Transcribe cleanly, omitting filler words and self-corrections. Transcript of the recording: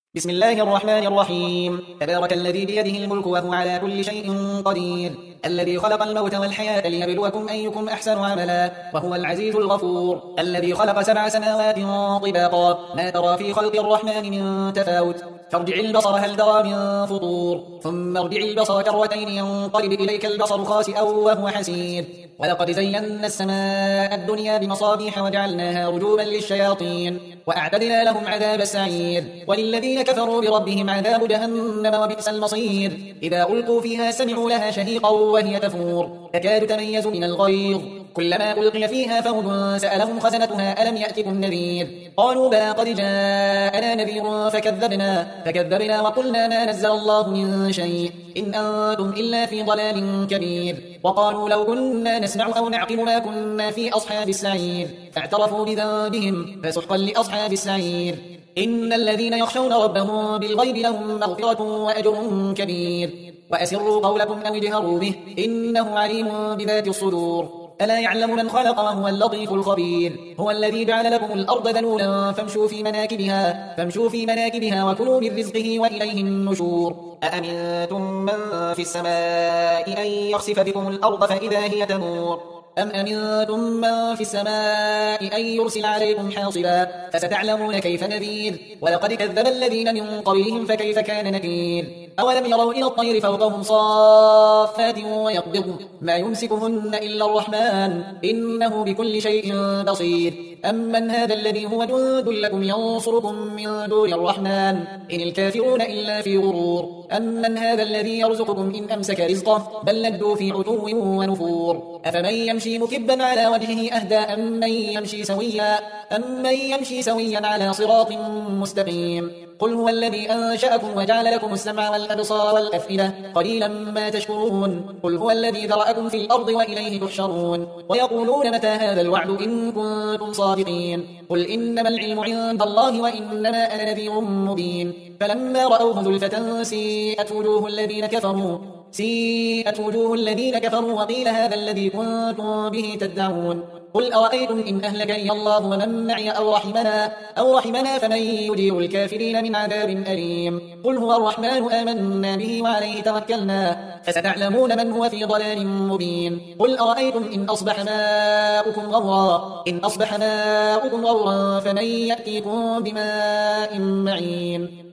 بسم الله الرحمن الرحيم. تبارك الذي بيده الملك وهو على كل شيء قدير، الذي خلق الموت والحياة ليبلوكم أيكم أحسن عملا، وهو العزيز الغفور، الذي خلق 7 سماوات طباقا ما ترى في خلق الرحمن من تفاوت، فارجع البصر هل ترى من فطور، ثم ارجع البصر كرتين ينقلب إليك البصر خاسئا وهو حسير، ولقد زينا السماء الدنيا بمصابيح وجعلناها رجوما للشياطين وأعتدنا لهم عذاب السعير، وللذين كفروا بربهم عذاب جهنم وبئس المصير. إذا ألقوا فيها سمعوا لها شهيقا وهي تفور تكاد تميز من الغيظ، كلما ألقي فيها فوج سألهم خزنتها ألم يأتكم نذير، قالوا بلى قد جاءنا نذير فكذبنا وقلنا ما نزل الله من شيء إن أنتم إلا في ضلال كبير، وقالوا لو كنا نسمع أو نعقل ما كنا في أصحاب السعير، فاعترفوا بذنبهم فسحقا لأصحاب السعير. إن الذين يخشون ربهم بالغيب لهم مغفرة وأجر كبير، وأسروا قولكم أو اجهروا به إنه عليم بذات الصدور. ألا يعلم من خلق وهو اللطيف الخبير، هو الذي جعل لكم الأرض ذلولا فامشوا في مناكبها وكلوا من رزقه وإليه النشور. أأمنتم من في السماء أن يخسف بكم الأرض فإذا هي تمور، أم أمنتم من في السماء أن يرسل عليكم حاصبا، فستعلمون كيف نذير، ولقد كذب الذين من قبلهم فكيف كان نكير. أولم يروا إلى الطير فوقهم صافات ويقبضن ما يمسكهن إلا الرحمن إنه بكل شيء بصير. أمن هذا الذي هو جند لكم ينصركم من دون الرحمن إن الكافرون إلا في غرور. أمن هذا الذي يرزقكم إن أمسك رزقه بل لجوا في عتو ونفور. أفمن يمشي مكبا على وجهه أهدى أمن يمشي سويا على صراط مستقيم. قل هو الذي أنشأكم وجعل لكم السمع والأبصار والأفئدة قليلا ما تشكرون. قل هو الذي ذرأكم في الأرض وإليه تحشرون. ويقولون متى هذا الوعد إن كنتم صادقين. قل إنما العلم عند الله وإنما أنا نذير مبين. فلما رأوه زلفة سيئت وجوه الذين كفروا وقيل هذا الذي كنتم به تدعون. قل أرأيتم إن أهلكني الله ومن معي أو رحمنا فمن يجير الكافرين من عذاب أليم. قل هو الرحمن آمنا به وعليه توكلنا فستعلمون من هو في ضلال مبين. قل أرأيتم إن أصبح ماؤكم غورا فمن يأتيكم بماء معين.